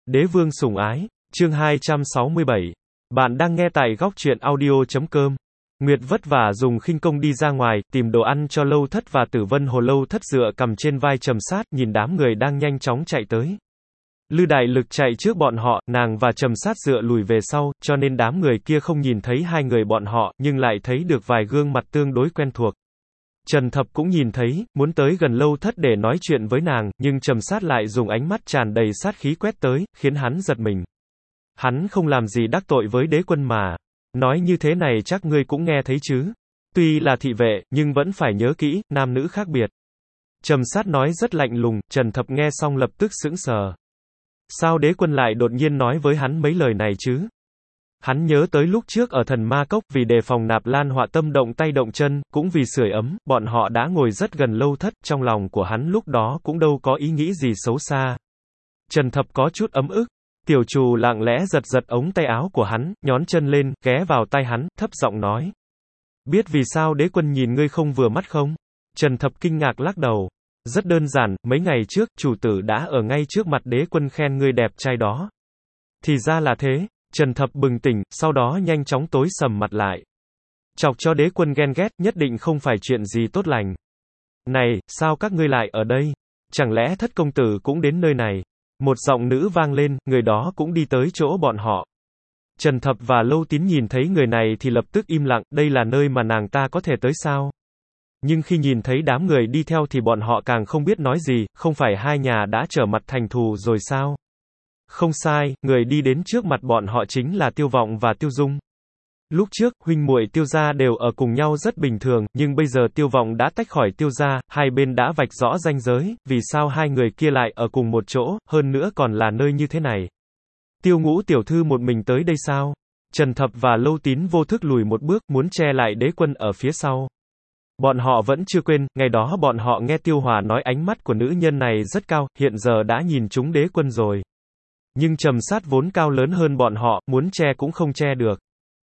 Đế vương sủng ái, chương 267. Bạn đang nghe tại góc truyện audio.com. Nguyệt vất vả dùng khinh công đi ra ngoài, tìm đồ ăn cho Lâu Thất và Tử Vân Hồ. Lâu Thất dựa cầm trên vai Trầm Sát, nhìn đám người đang nhanh chóng chạy tới. Lư Đại Lực chạy trước bọn họ, nàng và Trầm Sát dựa lùi về sau, cho nên đám người kia không nhìn thấy hai người bọn họ, nhưng lại thấy được vài gương mặt tương đối quen thuộc. Trần Thập cũng nhìn thấy, muốn tới gần Lâu Thất để nói chuyện với nàng, nhưng Trầm Sát lại dùng ánh mắt tràn đầy sát khí quét tới, khiến hắn giật mình. Hắn không làm gì đắc tội với đế quân mà. Nói như thế này chắc ngươi cũng nghe thấy chứ. Tuy là thị vệ, nhưng vẫn phải nhớ kỹ, nam nữ khác biệt. Trầm Sát nói rất lạnh lùng, Trần Thập nghe xong lập tức sững sờ. Sao đế quân lại đột nhiên nói với hắn mấy lời này chứ? Hắn nhớ tới lúc trước ở Thần Ma Cốc, vì đề phòng Nạp Lan Họa Tâm động tay động chân, cũng vì sưởi ấm, bọn họ đã ngồi rất gần Lâu Thất, trong lòng của hắn lúc đó cũng đâu có ý nghĩ gì xấu xa. Trần Thập có chút ấm ức. Tiểu Trù lặng lẽ giật giật ống tay áo của hắn, nhón chân lên, ghé vào tai hắn, thấp giọng nói. Biết vì sao đế quân nhìn ngươi không vừa mắt không? Trần Thập kinh ngạc lắc đầu. Rất đơn giản, mấy ngày trước, chủ tử đã ở ngay trước mặt đế quân khen ngươi đẹp trai đó. Thì ra là thế. Trần Thập bừng tỉnh, sau đó nhanh chóng tối sầm mặt lại. Chọc cho đế quân ghen ghét, nhất định không phải chuyện gì tốt lành. Này, sao các ngươi lại ở đây? Chẳng lẽ Thất công tử cũng đến nơi này? Một giọng nữ vang lên, người đó cũng đi tới chỗ bọn họ. Trần Thập và Lâu Tín nhìn thấy người này thì lập tức im lặng, đây là nơi mà nàng ta có thể tới sao? Nhưng khi nhìn thấy đám người đi theo thì bọn họ càng không biết nói gì, không phải hai nhà đã trở mặt thành thù rồi sao? Không sai, người đi đến trước mặt bọn họ chính là Tiêu Vọng và Tiêu Dung. Lúc trước, huynh muội Tiêu gia đều ở cùng nhau rất bình thường, nhưng bây giờ Tiêu Vọng đã tách khỏi Tiêu gia, hai bên đã vạch rõ ranh giới, vì sao hai người kia lại ở cùng một chỗ, hơn nữa còn là nơi như thế này. Tiêu Ngũ tiểu thư một mình tới đây sao? Trần Thập và Lâu Tín vô thức lùi một bước, muốn che lại đế quân ở phía sau. Bọn họ vẫn chưa quên, ngày đó bọn họ nghe Tiêu Hòa nói ánh mắt của nữ nhân này rất cao, hiện giờ đã nhìn trúng đế quân rồi. Nhưng Trầm Sát vốn cao lớn hơn bọn họ, muốn che cũng không che được.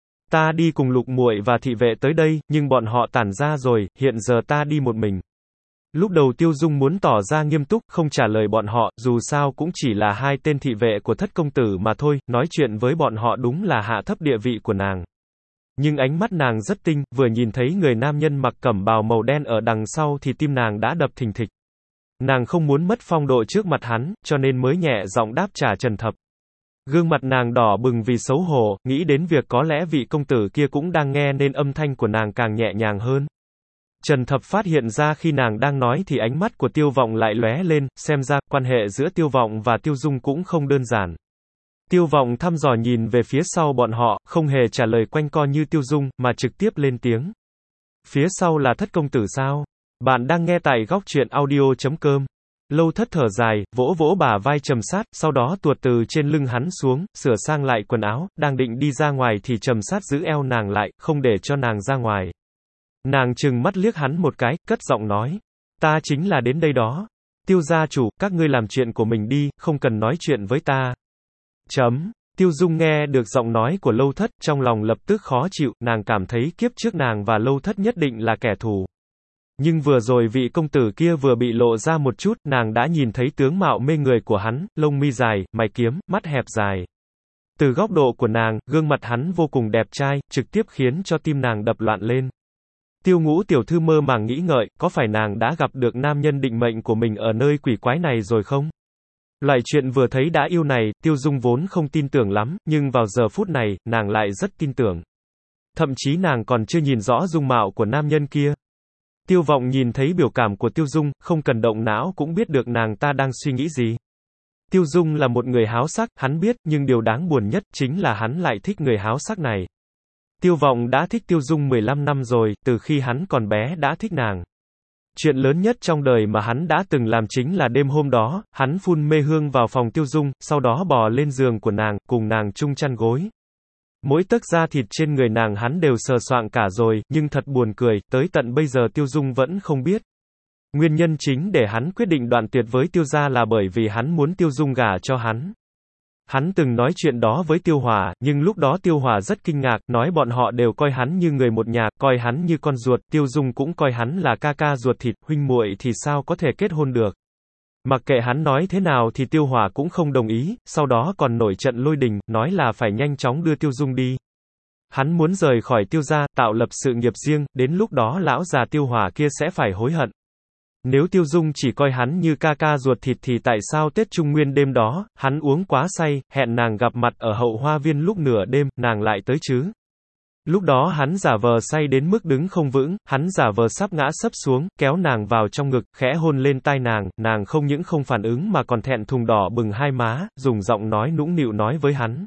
Ta đi cùng Lục muội và thị vệ tới đây, nhưng bọn họ tản ra rồi, hiện giờ ta đi một mình. Lúc đầu Tiêu Dung muốn tỏ ra nghiêm túc, không trả lời bọn họ, dù sao cũng chỉ là hai tên thị vệ của Thất công tử mà thôi, nói chuyện với bọn họ đúng là hạ thấp địa vị của nàng. Nhưng ánh mắt nàng rất tinh, vừa nhìn thấy người nam nhân mặc cẩm bào màu đen ở đằng sau thì tim nàng đã đập thình thịch. Nàng không muốn mất phong độ trước mặt hắn, cho nên mới nhẹ giọng đáp trả Trần Thập. Gương mặt nàng đỏ bừng vì xấu hổ, nghĩ đến việc có lẽ vị công tử kia cũng đang nghe nên âm thanh của nàng càng nhẹ nhàng hơn. Trần Thập phát hiện ra khi nàng đang nói thì ánh mắt của Tiêu Vọng lại lóe lên, xem ra, quan hệ giữa Tiêu Vọng và Tiêu Dung cũng không đơn giản. Tiêu Vọng thăm dò nhìn về phía sau bọn họ, không hề trả lời quanh co như Tiêu Dung, mà trực tiếp lên tiếng. Phía sau là Thất công tử sao? Bạn đang nghe tại góc truyện audio.com. Lâu Thất thở dài, vỗ vỗ bả vai Trầm Sát, sau đó tuột từ trên lưng hắn xuống, sửa sang lại quần áo, đang định đi ra ngoài thì Trầm Sát giữ eo nàng lại, không để cho nàng ra ngoài. Nàng trừng mắt liếc hắn một cái, cất giọng nói. Ta chính là đến đây đó. Tiêu gia chủ, các ngươi làm chuyện của mình đi, không cần nói chuyện với ta. Tiêu Dung nghe được giọng nói của Lâu Thất, trong lòng lập tức khó chịu, nàng cảm thấy kiếp trước nàng và Lâu Thất nhất định là kẻ thù. Nhưng vừa rồi vị công tử kia vừa bị lộ ra một chút, nàng đã nhìn thấy tướng mạo mê người của hắn, lông mi dài, mày kiếm, mắt hẹp dài. Từ góc độ của nàng, gương mặt hắn vô cùng đẹp trai, trực tiếp khiến cho tim nàng đập loạn lên. Tiêu Ngũ tiểu thư mơ màng nghĩ ngợi, có phải nàng đã gặp được nam nhân định mệnh của mình ở nơi quỷ quái này rồi không? Loại chuyện vừa thấy đã yêu này, Tiêu Dung vốn không tin tưởng lắm, nhưng vào giờ phút này, nàng lại rất tin tưởng. Thậm chí nàng còn chưa nhìn rõ dung mạo của nam nhân kia. Tiêu Vọng nhìn thấy biểu cảm của Tiêu Dung, không cần động não cũng biết được nàng ta đang suy nghĩ gì. Tiêu Dung là một người háo sắc, hắn biết, nhưng điều đáng buồn nhất chính là hắn lại thích người háo sắc này. Tiêu Vọng đã thích Tiêu Dung 15 năm rồi, từ khi hắn còn bé đã thích nàng. Chuyện lớn nhất trong đời mà hắn đã từng làm chính là đêm hôm đó, hắn phun mê hương vào phòng Tiêu Dung, sau đó bò lên giường của nàng, cùng nàng chung chăn gối. Mỗi tấc da thịt trên người nàng hắn đều sờ soạng cả rồi, nhưng thật buồn cười, tới tận bây giờ Tiêu Dung vẫn không biết. Nguyên nhân chính để hắn quyết định đoạn tuyệt với Tiêu gia là bởi vì hắn muốn Tiêu Dung gả cho hắn. Hắn từng nói chuyện đó với Tiêu Hòa, nhưng lúc đó Tiêu Hòa rất kinh ngạc, nói bọn họ đều coi hắn như người một nhà, coi hắn như con ruột, Tiêu Dung cũng coi hắn là ca ca ruột thịt, huynh muội thì sao có thể kết hôn được. Mặc kệ hắn nói thế nào thì Tiêu Hòa cũng không đồng ý, sau đó còn nổi trận lôi đình, nói là phải nhanh chóng đưa Tiêu Dung đi. Hắn muốn rời khỏi Tiêu gia, tạo lập sự nghiệp riêng, đến lúc đó lão già Tiêu Hòa kia sẽ phải hối hận. Nếu Tiêu Dung chỉ coi hắn như ca ca ruột thịt thì tại sao Tết Trung Nguyên đêm đó, hắn uống quá say, hẹn nàng gặp mặt ở hậu hoa viên lúc nửa đêm, nàng lại tới chứ? Lúc đó hắn giả vờ say đến mức đứng không vững, hắn giả vờ sắp ngã sấp xuống, kéo nàng vào trong ngực, khẽ hôn lên tai nàng, nàng không những không phản ứng mà còn thẹn thùng đỏ bừng hai má, dùng giọng nói nũng nịu nói với hắn.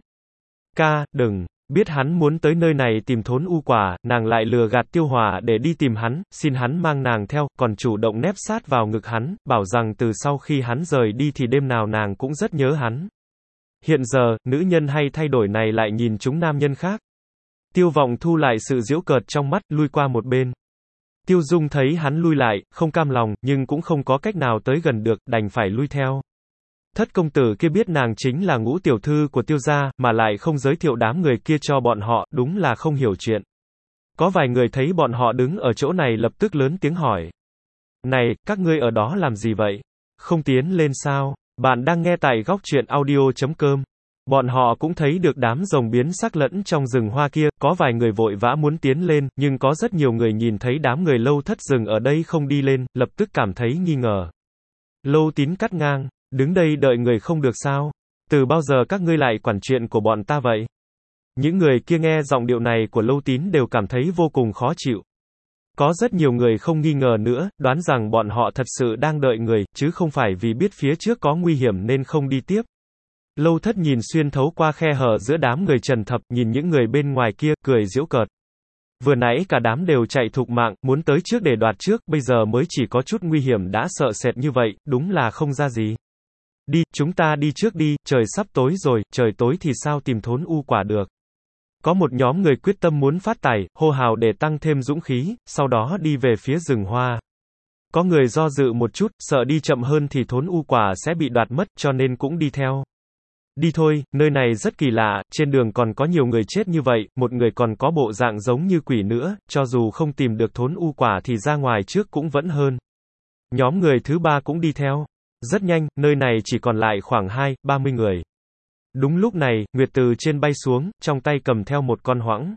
Ca, đừng. Biết hắn muốn tới nơi này tìm thốn u quả, nàng lại lừa gạt Tiêu Hòa để đi tìm hắn, xin hắn mang nàng theo, còn chủ động nép sát vào ngực hắn, bảo rằng từ sau khi hắn rời đi thì đêm nào nàng cũng rất nhớ hắn. Hiện giờ, nữ nhân hay thay đổi này lại nhìn chúng nam nhân khác. Tiêu Vọng thu lại sự giễu cợt trong mắt, lui qua một bên. Tiêu Dung thấy hắn lui lại, không cam lòng, nhưng cũng không có cách nào tới gần được, đành phải lui theo. Thất công tử kia biết nàng chính là Ngũ tiểu thư của Tiêu gia, mà lại không giới thiệu đám người kia cho bọn họ, đúng là không hiểu chuyện. Có vài người thấy bọn họ đứng ở chỗ này lập tức lớn tiếng hỏi. Này, các ngươi ở đó làm gì vậy? Không tiến lên sao? Bạn đang nghe tại góc truyện audio.com. Bọn họ cũng thấy được đám rồng biến sắc lẫn trong rừng hoa kia, có vài người vội vã muốn tiến lên, nhưng có rất nhiều người nhìn thấy đám người Lâu Thất rừng ở đây không đi lên, lập tức cảm thấy nghi ngờ. Lâu Tín cắt ngang. Đứng đây đợi người không được sao? Từ bao giờ các ngươi lại quản chuyện của bọn ta vậy? Những người kia nghe giọng điệu này của Lâu Tín đều cảm thấy vô cùng khó chịu. Có rất nhiều người không nghi ngờ nữa, đoán rằng bọn họ thật sự đang đợi người, chứ không phải vì biết phía trước có nguy hiểm nên không đi tiếp. Lâu Thất nhìn xuyên thấu qua khe hở giữa đám người Trần Thập, nhìn những người bên ngoài kia, cười giễu cợt. Vừa nãy cả đám đều chạy thục mạng, muốn tới trước để đoạt trước, bây giờ mới chỉ có chút nguy hiểm đã sợ sệt như vậy, đúng là không ra gì. Đi, chúng ta đi trước đi, trời sắp tối rồi, trời tối thì sao tìm thốn u quả được. Có một nhóm người quyết tâm muốn phát tài, hô hào để tăng thêm dũng khí, sau đó đi về phía rừng hoa. Có người do dự một chút, sợ đi chậm hơn thì thốn u quả sẽ bị đoạt mất, cho nên cũng đi theo. Đi thôi, nơi này rất kỳ lạ, trên đường còn có nhiều người chết như vậy, một người còn có bộ dạng giống như quỷ nữa, cho dù không tìm được thốn u quả thì ra ngoài trước cũng vẫn hơn. Nhóm người thứ ba cũng đi theo. Rất nhanh, nơi này chỉ còn lại khoảng 20-30 người. Đúng lúc này, Nguyệt từ trên bay xuống, trong tay cầm theo một con hoãng.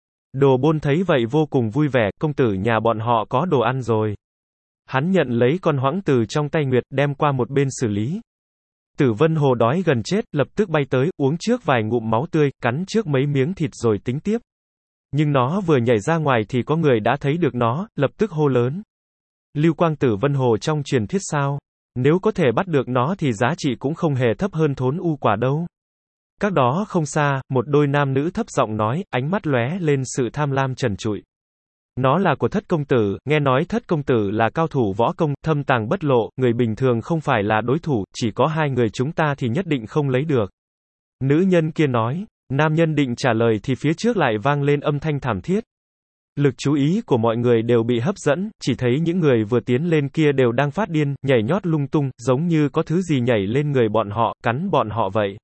Đồ Bôn thấy vậy vô cùng vui vẻ, công tử nhà bọn họ có đồ ăn rồi. Hắn nhận lấy con hoãng từ trong tay Nguyệt, đem qua một bên xử lý. Tử Vân Hồ đói gần chết, lập tức bay tới, uống trước vài ngụm máu tươi, cắn trước mấy miếng thịt rồi tính tiếp. Nhưng nó vừa nhảy ra ngoài thì có người đã thấy được nó, lập tức hô lớn. Lưu quang Tử Vân Hồ trong truyền thuyết sao? Nếu có thể bắt được nó thì giá trị cũng không hề thấp hơn thốn u quả đâu. Cách đó không xa, một đôi nam nữ thấp giọng nói, ánh mắt lóe lên sự tham lam trần trụi. Nó là của Thất công tử, nghe nói Thất công tử là cao thủ võ công, thâm tàng bất lộ, người bình thường không phải là đối thủ, chỉ có hai người chúng ta thì nhất định không lấy được. Nữ nhân kia nói, nam nhân định trả lời thì phía trước lại vang lên âm thanh thảm thiết. Lực chú ý của mọi người đều bị hấp dẫn, chỉ thấy những người vừa tiến lên kia đều đang phát điên, nhảy nhót lung tung, giống như có thứ gì nhảy lên người bọn họ, cắn bọn họ vậy.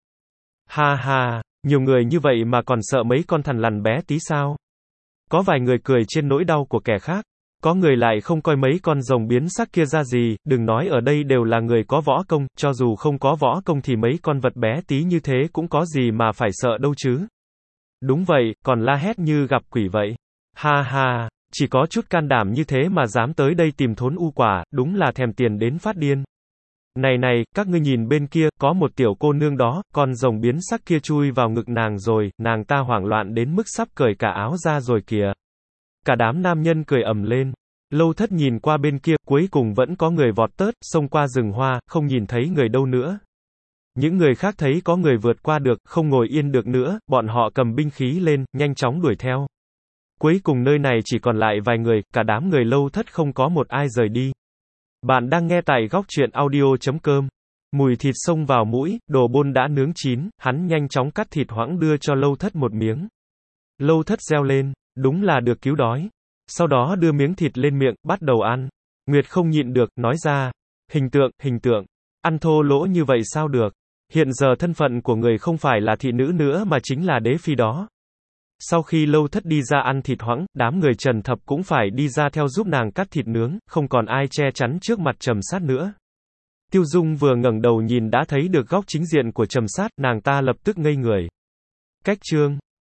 Ha ha, nhiều người như vậy mà còn sợ mấy con thằn lằn bé tí sao? Có vài người cười trên nỗi đau của kẻ khác. Có người lại không coi mấy con rồng biến sắc kia ra gì, đừng nói ở đây đều là người có võ công, cho dù không có võ công thì mấy con vật bé tí như thế cũng có gì mà phải sợ đâu chứ. Đúng vậy, còn la hét như gặp quỷ vậy. Ha ha, chỉ có chút can đảm như thế mà dám tới đây tìm thốn u quả, đúng là thèm tiền đến phát điên. Này này, các ngươi nhìn bên kia, có một tiểu cô nương đó, con rồng biến sắc kia chui vào ngực nàng rồi, nàng ta hoảng loạn đến mức sắp cởi cả áo ra rồi kìa. Cả đám nam nhân cười ầm lên. Lâu Thất nhìn qua bên kia, cuối cùng vẫn có người vọt tớt, xông qua rừng hoa, không nhìn thấy người đâu nữa. Những người khác thấy có người vượt qua được, không ngồi yên được nữa, bọn họ cầm binh khí lên, nhanh chóng đuổi theo. Cuối cùng nơi này chỉ còn lại vài người, cả đám người Lâu Thất không có một ai rời đi. Bạn đang nghe tại góc truyện audio.com. Mùi thịt xông vào mũi, Đồ Bôn đã nướng chín, hắn nhanh chóng cắt thịt hoãng đưa cho Lâu Thất một miếng. Lâu Thất reo lên, đúng là được cứu đói. Sau đó đưa miếng thịt lên miệng, bắt đầu ăn. Nguyệt không nhịn được, nói ra, hình tượng, ăn thô lỗ như vậy sao được. Hiện giờ thân phận của người không phải là thị nữ nữa mà chính là đế phi đó. Sau khi Lâu Thất đi ra ăn thịt hoãng, đám người Trần Thập cũng phải đi ra theo giúp nàng cắt thịt nướng, không còn ai che chắn trước mặt Trầm Sát nữa. Tiêu Dung vừa ngẩng đầu nhìn đã thấy được góc chính diện của Trầm Sát, nàng ta lập tức ngây người. Cách chương